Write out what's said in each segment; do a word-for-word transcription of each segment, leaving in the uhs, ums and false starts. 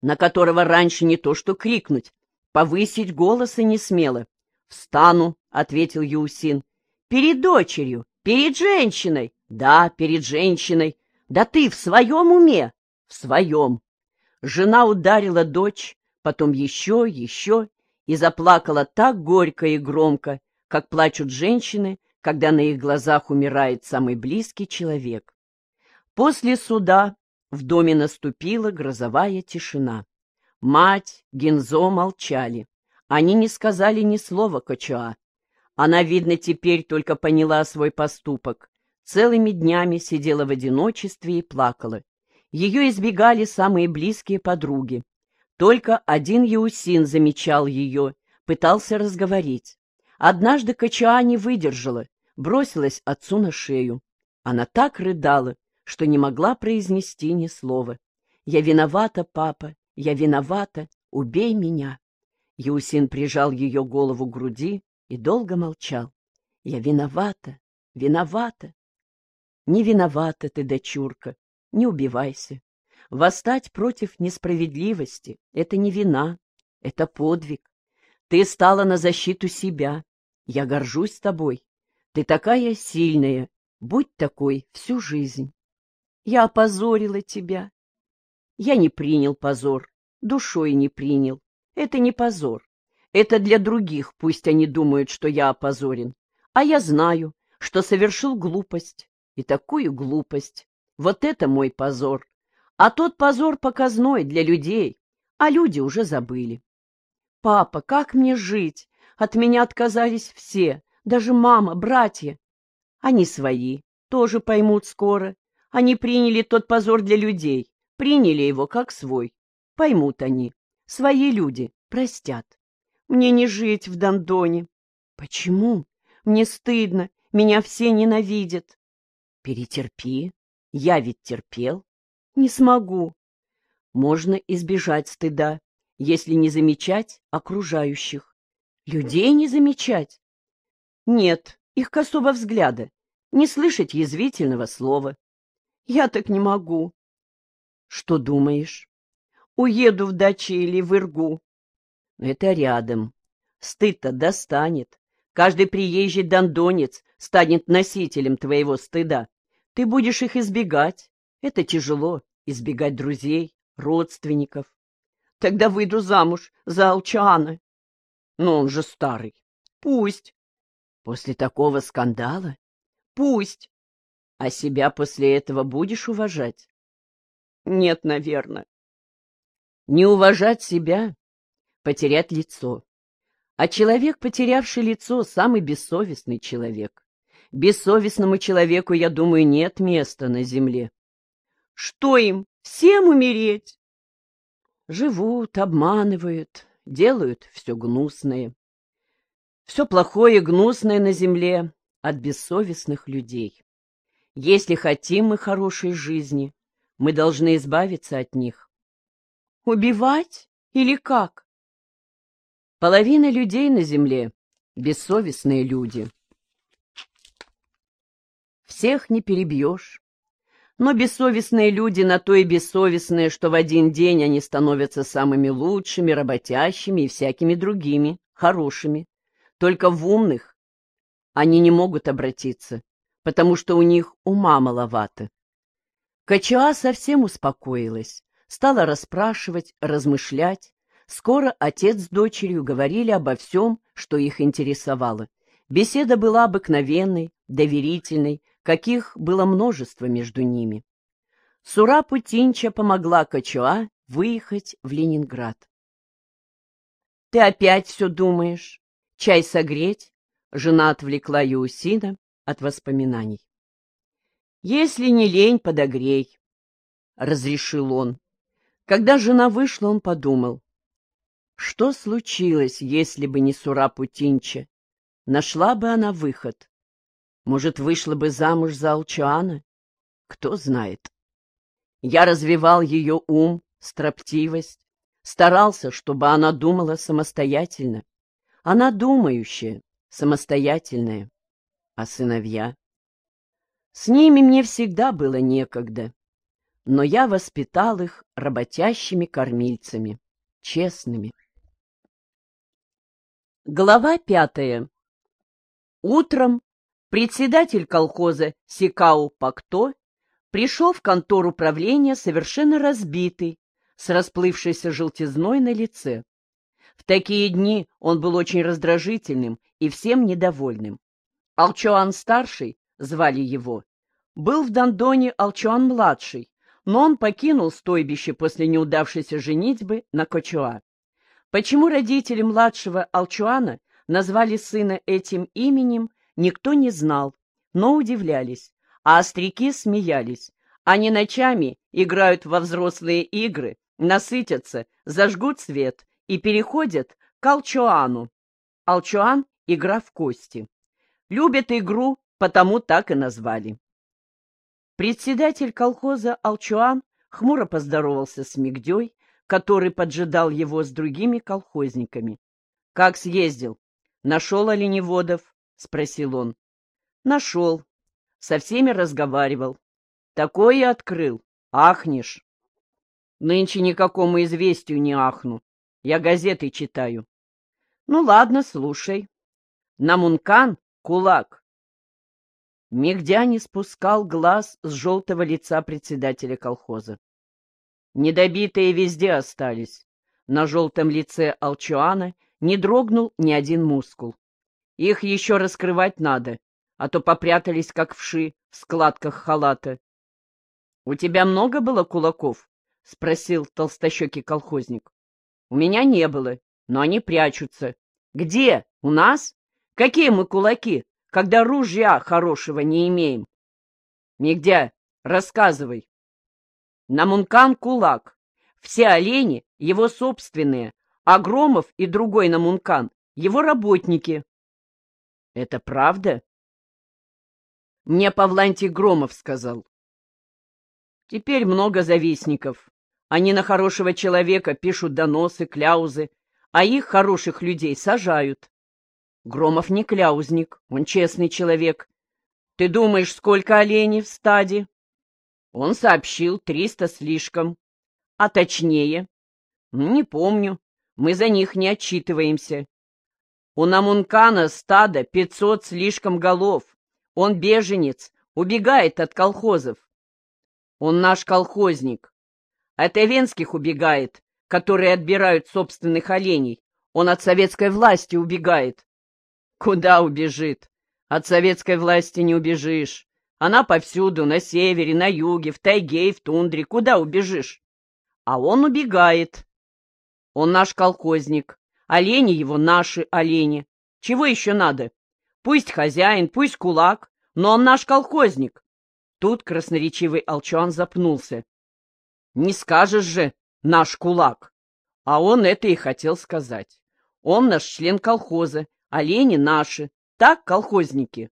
на которого раньше не то что крикнуть, повысить голос и не смело. «Встану», — ответил Яусин. «Перед дочерью, перед женщиной». «Да, перед женщиной. Да ты в своем уме?» «В своем». Жена ударила дочь, потом еще, еще, и заплакала так горько и громко, как плачут женщины, когда на их глазах умирает самый близкий человек. После суда в доме наступила грозовая тишина. Мать, Гинзо молчали. Они не сказали ни слова Кочоа. Она, видно, теперь только поняла свой поступок. Целыми днями сидела в одиночестве и плакала. Ее избегали самые близкие подруги. Только один Яусин замечал ее, пытался разговорить. Однажды Кочоа не выдержала, бросилась отцу на шею. Она так рыдала, что не могла произнести ни слова. «Я виновата, папа, я виновата, убей меня». Яусин прижал ее голову к груди и долго молчал. «Я виновата, виновата». «Не виновата ты, дочурка, не убивайся. Восстать против несправедливости — это не вина, это подвиг. Ты стала на защиту себя. Я горжусь тобой. Ты такая сильная, будь такой всю жизнь. Я опозорила тебя. Я не принял позор, душой не принял. Это не позор. Это для других, пусть они думают, что я опозорен. А я знаю, что совершил глупость. И такую глупость. Вот это мой позор. А тот позор показной для людей, а люди уже забыли. Папа, как мне жить? От меня отказались все, даже мама, братья. Они свои, тоже поймут скоро. Они приняли тот позор для людей, приняли его как свой. Поймут они. Свои люди простят. Мне не жить в Дондоне. Почему? Мне стыдно, меня все ненавидят. Перетерпи, я ведь терпел. Не смогу. Можно избежать стыда, если не замечать окружающих. Людей не замечать? Нет, их косого взгляда, не слышать язвительного слова. Я так не могу. Что думаешь? Уеду в дачи или в Иргу. Это рядом. Стыд-то достанет. Каждый приезжий дондонец станет носителем твоего стыда. Ты будешь их избегать. Это тяжело, избегать друзей, родственников. Тогда выйду замуж за Алчаана. Но он же старый. Пусть. После такого скандала? Пусть. А себя после этого будешь уважать? Нет, наверное. Не уважать себя — потерять лицо. А человек, потерявший лицо, самый бессовестный человек. Бессовестному человеку, я думаю, нет места на земле. Что им, всем умереть? Живут, обманывают, делают все гнусное. Все плохое и гнусное на земле от бессовестных людей. Если хотим мы хорошей жизни, мы должны избавиться от них. Убивать или как? Половина людей на земле — бессовестные люди. Всех не перебьешь. Но бессовестные люди на то и бессовестные, что в один день они становятся самыми лучшими, работящими и всякими другими, хорошими. Только в умных они не могут обратиться, потому что у них ума маловато. Кочоа совсем успокоилась, стала расспрашивать, размышлять. Скоро отец с дочерью говорили обо всем, что их интересовало. Беседа была обыкновенной, доверительной, каких было множество между ними. Сурапу Тинча помогла Кочоа выехать в Ленинград. — Ты опять все думаешь? Чай согреть? Жена отвлекла Яусина от воспоминаний. — Если не лень, подогрей, — разрешил он. Когда жена вышла, он подумал. Что случилось, если бы не Сурапу Тинча? Нашла бы она выход. Может, вышла бы замуж за Алчаана? Кто знает. Я развивал ее ум, строптивость, старался, чтобы она думала самостоятельно. Она думающая, самостоятельная. А сыновья? С ними мне всегда было некогда. но я воспитал их работящими кормильцами, честными. Глава пятая. Утром председатель колхоза Сикау Пакто пришел в контору правления совершенно разбитый, с расплывшейся желтизной на лице. В такие дни он был очень раздражительным и всем недовольным. Алчуан-старший, звали его, был в Дондоне Алчуан-младший, но он покинул стойбище после неудавшейся женитьбы на Кочуа. Почему родители младшего Алчуана назвали сына этим именем, никто не знал, но удивлялись, а остряки смеялись. Они ночами играют во взрослые игры, насытятся, зажгут свет и переходят к Алчуану. Алчуан — игра в кости. Любят игру, потому так и назвали. Председатель колхоза Алчуан хмуро поздоровался с Мигдей, который поджидал его с другими колхозниками. — Как съездил? Нашел оленеводов? — спросил он. — Нашел. Со всеми разговаривал. Такое открыл. Ахнешь. Нынче никакому известию не ахну. Я газеты читаю. Ну ладно, слушай. Намункан — кулак. Мигдя не спускал глаз с желтого лица председателя колхоза. Недобитые везде остались. На желтом лице Алчуана не дрогнул ни один мускул. Их еще раскрывать надо, а то попрятались, как вши, в складках халата. — У тебя много было кулаков? — спросил толстощекий колхозник. — У меня не было, но они прячутся. — Где? У нас? Какие мы кулаки, когда ружья хорошего не имеем? — Мигдя, рассказывай. Намункан — кулак. Все олени — его собственные, а Громов и другой Намункан — его работники. — Это правда? Мне Павлантий Громов сказал. Теперь много завистников. Они на хорошего человека пишут доносы, кляузы, а их, хороших людей, сажают. Громов не кляузник, он честный человек. Ты думаешь, сколько оленей в стаде? Он сообщил, триста слишком. А точнее? Не помню, мы за них не отчитываемся. У Намункана стадо пятьсот слишком голов. Он беженец, убегает от колхозов. Он наш колхозник. От Эвенских убегает, которые отбирают собственных оленей. Он от советской власти убегает. Куда убежит? От советской власти не убежишь. Она повсюду, на севере, на юге, в тайге и в тундре. Куда убежишь? А он убегает. Он наш колхозник. Олени его наши олени. Чего еще надо? Пусть хозяин, пусть кулак, но он наш колхозник. Тут красноречивый Алчуан запнулся. Не скажешь же, наш кулак. А он это и хотел сказать. Он наш член колхоза, олени наши. Так, колхозники?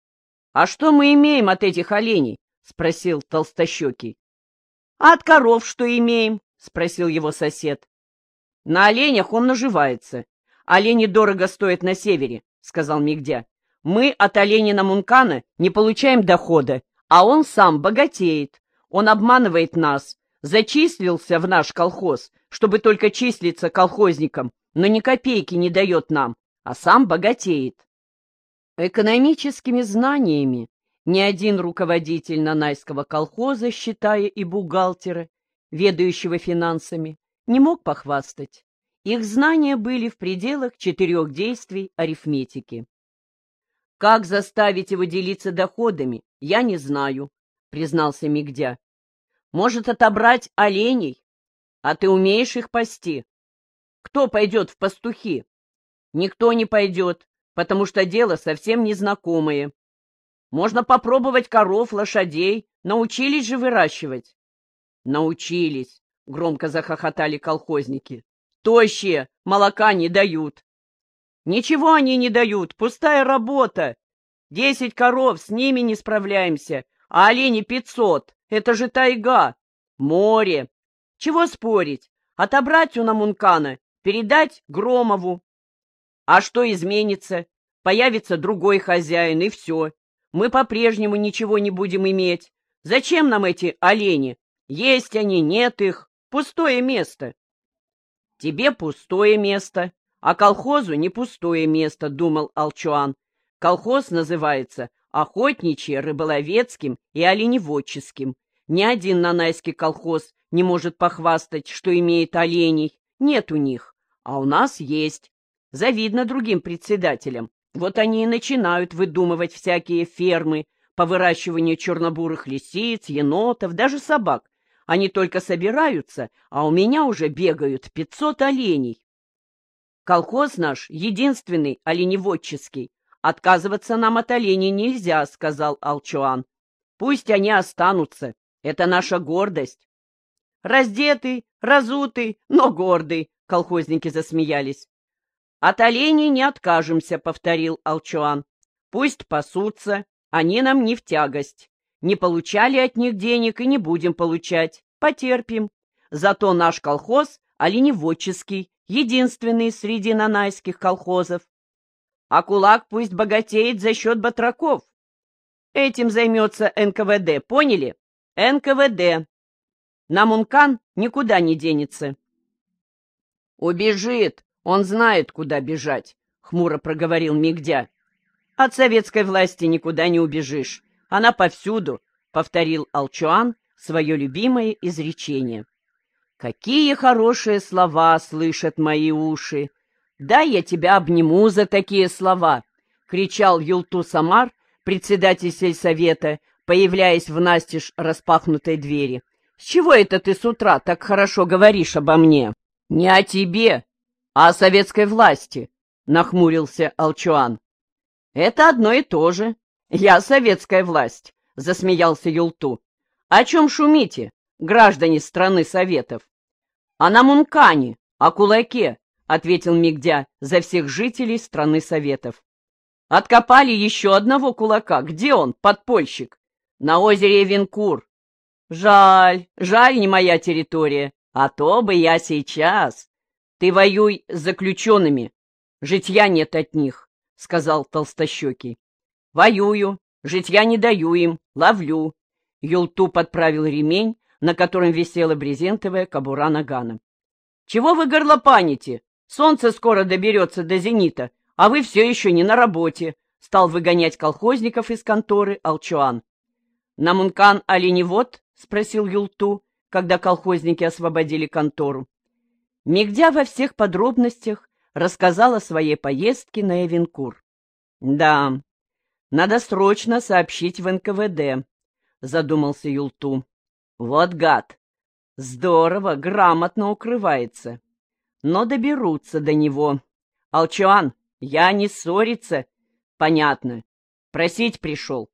А что мы имеем от этих оленей? Спросил толстощекий. А от коров что имеем? Спросил его сосед. На оленях он наживается. Олени дорого стоят на севере, сказал Мигдя. Мы от оленей Намункана не получаем дохода, а он сам богатеет. Он обманывает нас, зачислился в наш колхоз, чтобы только числиться колхозником, но ни копейки не дает нам, а сам богатеет. Экономическими знаниями ни один руководитель нанайского колхоза, считая и бухгалтера, ведающего финансами, не мог похвастать. Их знания были в пределах четырех действий арифметики. «Как заставить его делиться доходами, я не знаю», — признался Мигдя. «Может, отобрать оленей? А ты умеешь их пасти? Кто пойдет в пастухи? Никто не пойдет, потому что дело совсем незнакомое. Можно попробовать коров, лошадей. Научились же выращивать?» «Научились», — громко захохотали колхозники. «Тощие, молока не дают». «Ничего они не дают, пустая работа. Десять коров, с ними не справляемся, а оленей пятьсот. Это же тайга, море. Чего спорить? Отобрать у Намункана, передать Громову. А что изменится? Появится другой хозяин, и все. Мы по-прежнему ничего не будем иметь. Зачем нам эти олени? Есть они, нет их. Пустое место. Тебе пустое место, а колхозу не пустое место, думал Алчуан. Колхоз называется Охотничьим, Рыболовецким и Оленеводческим. Ни один нанайский колхоз не может похвастать, что имеет оленей. Нет у них, а у нас есть. Завидно другим председателям. Вот они и начинают выдумывать всякие фермы по выращиванию чернобурых лисиц, енотов, даже собак. Они только собираются, а у меня уже бегают пятьсот оленей. Колхоз наш единственный оленеводческий. Отказываться нам от оленей нельзя, сказал Алчуан. Пусть они останутся. Это наша гордость. Раздетый, разутый, но гордый, колхозники засмеялись. От оленей не откажемся, повторил Алчуан. Пусть пасутся, они нам не в тягость. Не получали от них денег и не будем получать. Потерпим. Зато наш колхоз оленеводческий, единственный среди нанайских колхозов. А кулак пусть богатеет за счет батраков. Этим займется эн ка вэ дэ, поняли? эн ка вэ дэ. Намункан никуда не денется. Убежит, он знает, куда бежать, хмуро проговорил Мигдя. От советской власти никуда не убежишь. Она повсюду, повторил Алчуан свое любимое изречение. Какие хорошие слова слышат мои уши! Дай я тебя обниму за такие слова! Кричал Юлту Самар, председатель сельсовета, появляясь в настежь распахнутой двери. С чего это ты с утра так хорошо говоришь обо мне? Не о тебе, а о советской власти, нахмурился Алчуан. Это одно и то же. Я советская власть, засмеялся Юлту. О чем шумите, граждане страны Советов? О Намункане, о кулаке, ответил Мигдя за всех жителей страны Советов. Откопали еще одного кулака. Где он, подпольщик? На озере Венкур. Жаль, жаль, не моя территория. А то бы я сейчас. Ты воюй с заключенными. Житья нет от них, сказал толстощекий. Воюю, житья не даю им, ловлю. Юлту подправил ремень, на котором висела брезентовая кобура нагана. Чего вы горлопаните? Солнце скоро доберется до зенита, а вы все еще не на работе, стал выгонять колхозников из конторы Алчуан. Намункан оленевод? Спросил Юлту, когда колхозники освободили контору. Мигдя во всех подробностях рассказал о своей поездке на Эвенкур. Да, надо срочно сообщить в эн ка вэ дэ, задумался Юлту. Вот гад! Здорово, грамотно укрывается. Но доберутся до него. Алчуан, я не ссориться. Понятно. Просить пришел.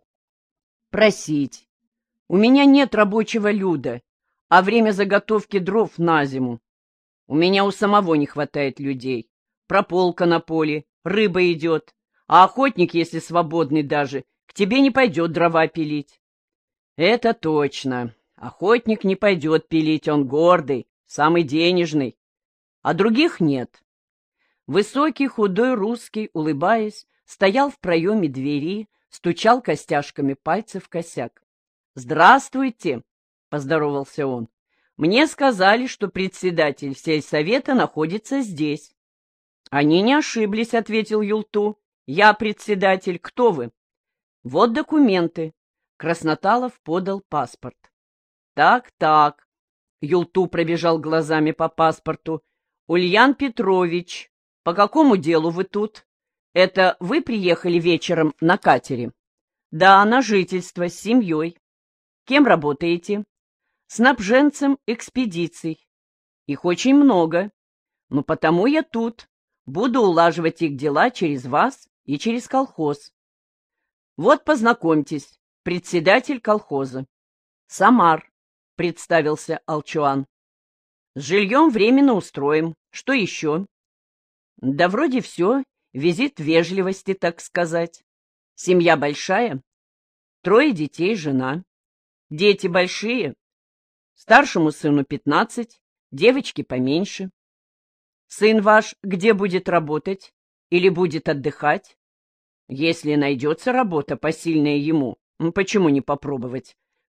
Просить. У меня нет рабочего люда, а время заготовки дров на зиму. У меня у самого не хватает людей. Прополка на поле, рыба идет, а охотник, если свободный даже, к тебе не пойдет дрова пилить. Это точно. Охотник не пойдет пилить, он гордый, самый денежный. А других нет. Высокий, худой русский, улыбаясь, стоял в проеме двери, стучал костяшками пальцев в косяк. «Здравствуйте!» — поздоровался он. «Мне сказали, что председатель сельсовета находится здесь». «Они не ошиблись», — ответил Юлту. «Я председатель. Кто вы?» «Вот документы». Красноталов подал паспорт. «Так, так». Юлту пробежал глазами по паспорту. «Ульян Петрович, по какому делу вы тут? Это вы приехали вечером на катере?» «Да, на жительство, с семьей». «Кем работаете?» «Снабженцем экспедиций». «Их очень много. Но потому я тут. Буду улаживать их дела через вас и через колхоз». «Вот, познакомьтесь, председатель колхоза». «Самар», — представился Алчуан. «С жильем временно устроим. Что еще?» «Да вроде все. Визит вежливости, так сказать. Семья большая?» «Трое детей, жена». «Дети большие?» «Старшему сыну пятнадцать, девочке поменьше». «Сын ваш где будет работать? Или будет отдыхать?» «Если найдется работа, посильная ему, почему не попробовать?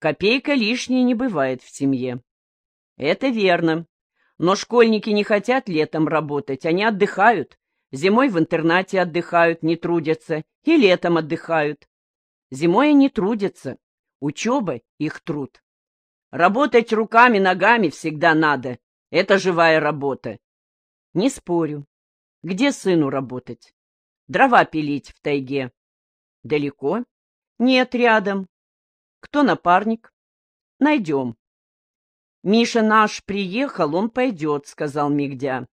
Копейка лишней не бывает в семье. Это верно. Но школьники не хотят летом работать, они отдыхают. Зимой в интернате отдыхают, не трудятся, и летом отдыхают. Зимой они трудятся. Учеба — их труд. Работать руками, ногами всегда надо. Это живая работа. Не спорю. Где сыну работать? Дрова пилить в тайге. Далеко? Нет, рядом. Кто напарник? Найдем. Миша наш приехал, он пойдет, сказал Мигдя.